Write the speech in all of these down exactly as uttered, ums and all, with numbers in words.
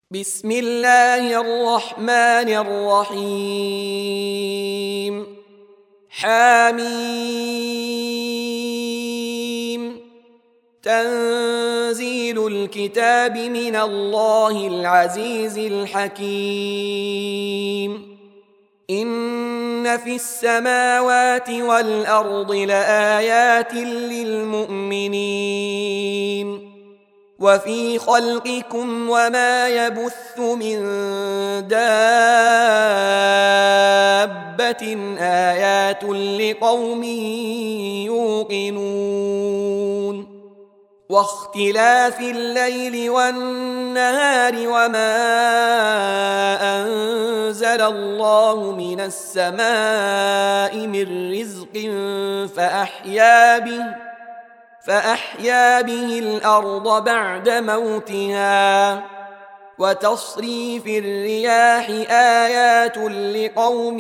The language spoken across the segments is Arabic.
بسم الله الرحمن الرحيم حميم تنزيل الكتاب من الله العزيز الحكيم إن في السماوات والأرض لآيات للمؤمنين وفي خلقكم وما يبث من دابة آيات لقوم يوقنون واختلاف الليل والنهار وما أنزل الله من السماء من رزق فأحيا به فأحيا به الأرض بعد موتها وتصريف الرياح آيات لقوم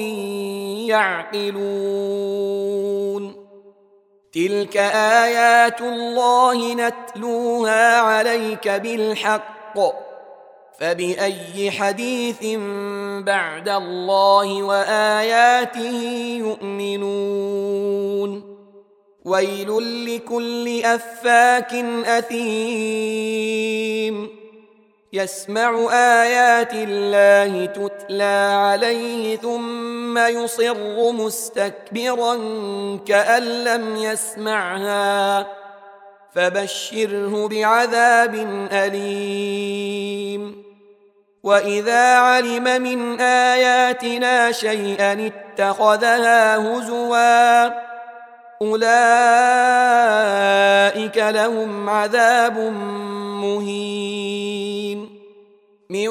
يعقلون تلك آيات الله نتلوها عليك بالحق فبأي حديث بعد الله وآياته يؤمنون ويل لكل أفاك أثيم يسمع آيات الله تتلى عليه ثم يصر مستكبرا كأن لم يسمعها فبشره بعذاب أليم وإذا علم من آياتنا شيئا اتخذها هزوا أولئك لهم عذاب مهين من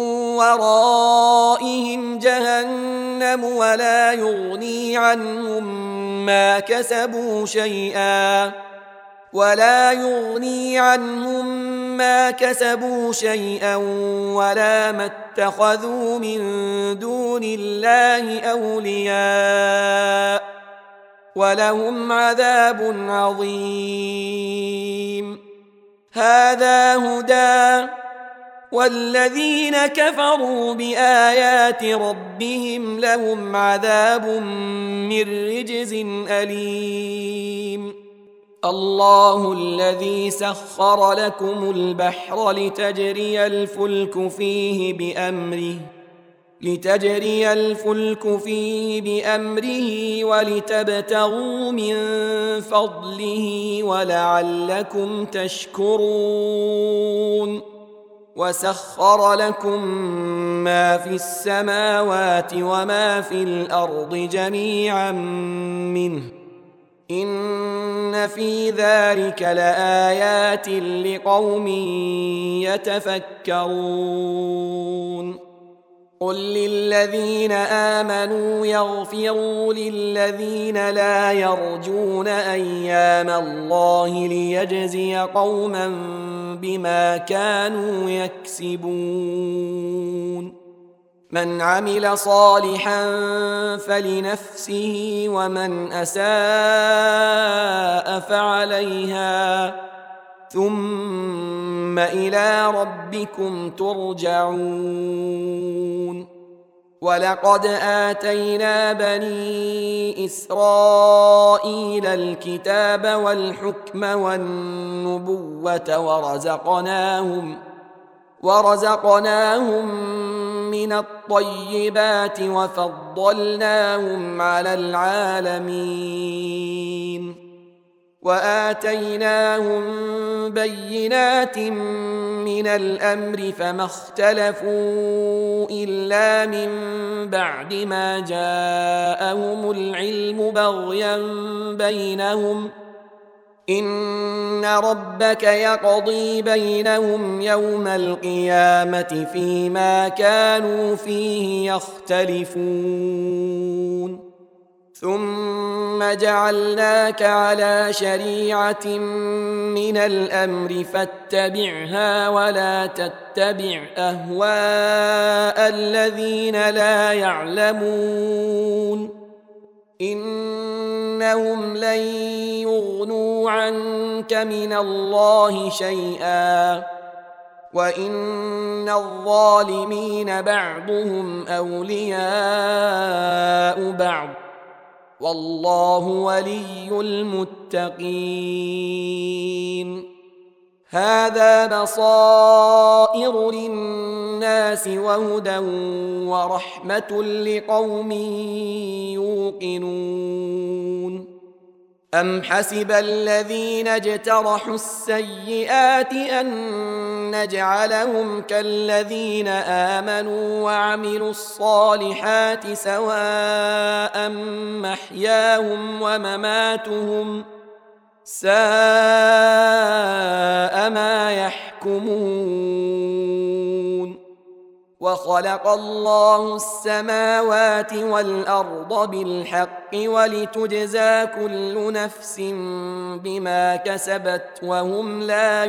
ورائهم جهنم ولا يغني عنهم ما كسبوا شيئا ولا يغني عنهم ما كسبوا شيئا ولا ما اتخذوا من دون الله أولياء ولهم عذاب عظيم هذا هدى والذين كفروا بآيات ربهم لهم عذاب من رجز أليم الله الذي سخر لكم البحر لتجري الفلك فيه بأمره لتجري الفلك فيه بأمره ولتبتغوا من فضله ولعلكم تشكرون وسخر لكم ما في السماوات وما في الأرض جميعا منه إن في ذلك لآيات لقوم يتفكرون قل للذين آمنوا يغفروا للذين لا يرجون أيام الله ليجزي قوما بما كانوا يكسبون من عمل صالحا فلنفسه ومن أساء فعليها ثم إلى ربكم ترجعون ولقد آتينا بني إسرائيل الكتاب والحكم والنبوة ورزقناهم ورزقناهم من الطيبات وفضلناهم على العالمين وآتيناهم بينات من الأمر فما اختلفوا إلا من بعد ما جاءهم العلم بغيا بينهم إن ربك يقضي بينهم يوم القيامة فيما كانوا فيه يختلفون ثم جعلناك على شريعة من الأمر فاتبعها ولا تتبع أهواء الذين لا يعلمون إنهم لن يغنوا عنك من الله شيئا وإن الظالمين بعضهم أولياء بعض والله ولي المتقين. هذا بصائر للناس وهدى ورحمة لقوم يوقنون. أم حسب الذين اجترحوا السيئات أن نجعلهم كالذين آمنوا وعملوا الصالحات سواء محياهم ومماتهم ساء ما يحكمون. وخلق الله السماوات والأرض بالحق ولتجزى كل نفس بما كسبت وهم لا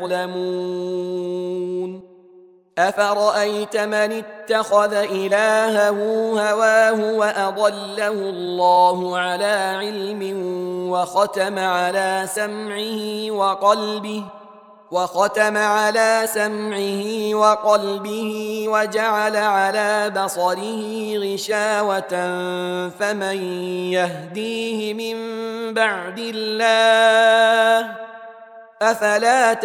يظلمون. أفرأيت من اتخذ إلهه هواه وأضله الله على علم وختم على سمعه وقلبه وختم على سمعه وقلبه وجعل على بصره غشاوة فمن يهديه من بعد الله أفلا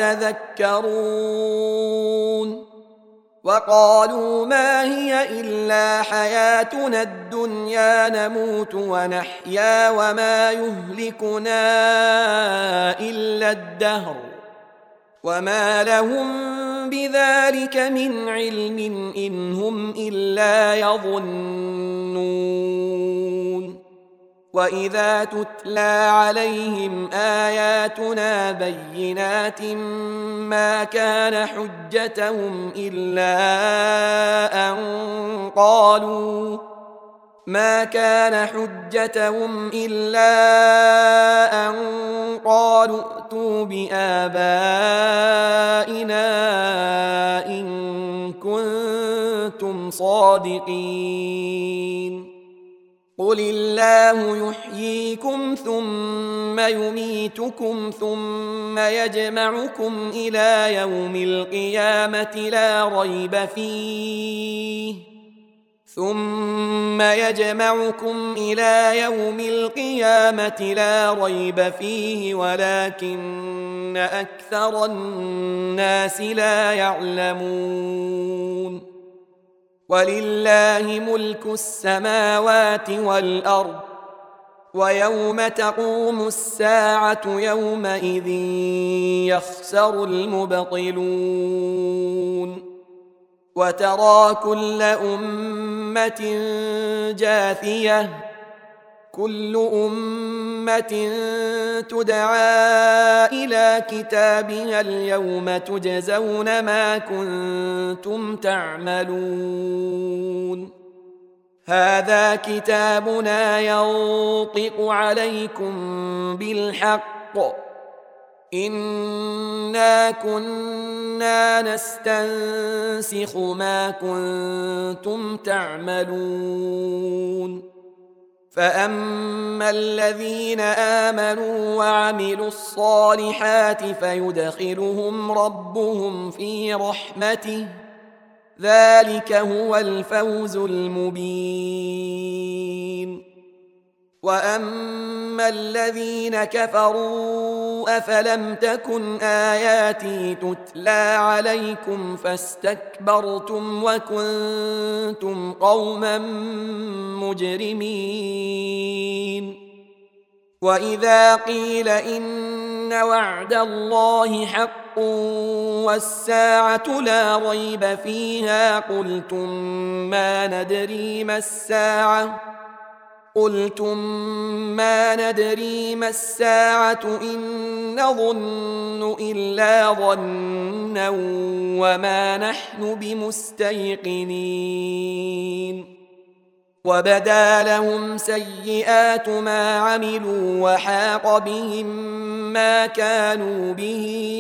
تذكرون. وقالوا ما هي إلا حياتنا الدنيا نموت ونحيا وما يهلكنا إلا الدهر وما لهم بذلك من علم إن هم إلا يظنون. وإذا تتلى عليهم آياتنا بينات ما كان حجتهم إلا أن قالوا ما كان حجتهم إلا أن قالوا ائتوا بآبائنا إن كنتم صادقين. قل الله يحييكم ثم يميتكم ثم يجمعكم إلى يوم القيامة لا ريب فيه ثم يجمعكم إلى يوم القيامة لا ريب فيه ولكن أكثر الناس لا يعلمون. ولله ملك السماوات والأرض ويوم تقوم الساعة يومئذ يخسر المبطلون. وترى كل أمة جاثية كل أمة تدعى إلى كتابها اليوم تجزون ما كنتم تعملون. هذا كتابنا ينطق عليكم بالحق إنا كنا نستنسخ ما كنتم تعملون. فأما الذين آمنوا وعملوا الصالحات فيدخلهم ربهم في رحمته ذلك هو الفوز المبين. وأما الذين كفروا أفلم تكن آياتي تتلى عليكم فاستكبرتم وكنتم قوما مجرمين. وإذا قيل إن وعد الله حق والساعة لا ريب فيها قلتم ما ندري ما الساعة قلتم ما ندري ما الساعة إن نظن إلا ظنا وما نحن بمستيقنين. وبدا لهم سيئات ما عملوا وحاق بهم ما كانوا به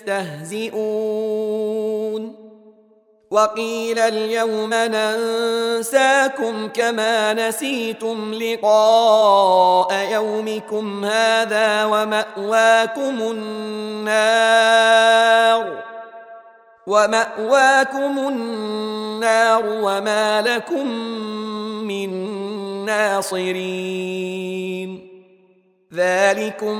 يستهزئون. وقيل اليوم ننساكم كما نسيتم لقاء يومكم هذا ومأواكم النار ومأواكم النار وما لكم من ناصرين ذلكم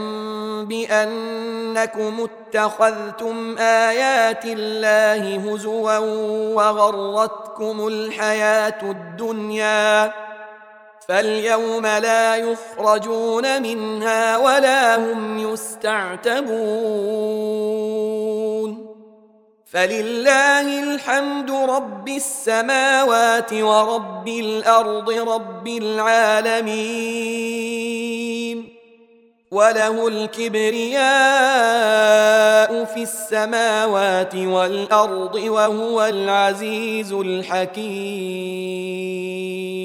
بأنكم اتخذتم آيات الله هزوا وغرتكم الحياة الدنيا فاليوم لا يخرجون منها ولا هم يستعتبون فلله الحمد رب السماوات ورب الأرض رب العالمين وله الكبرياء في السماوات والأرض وهو العزيز الحكيم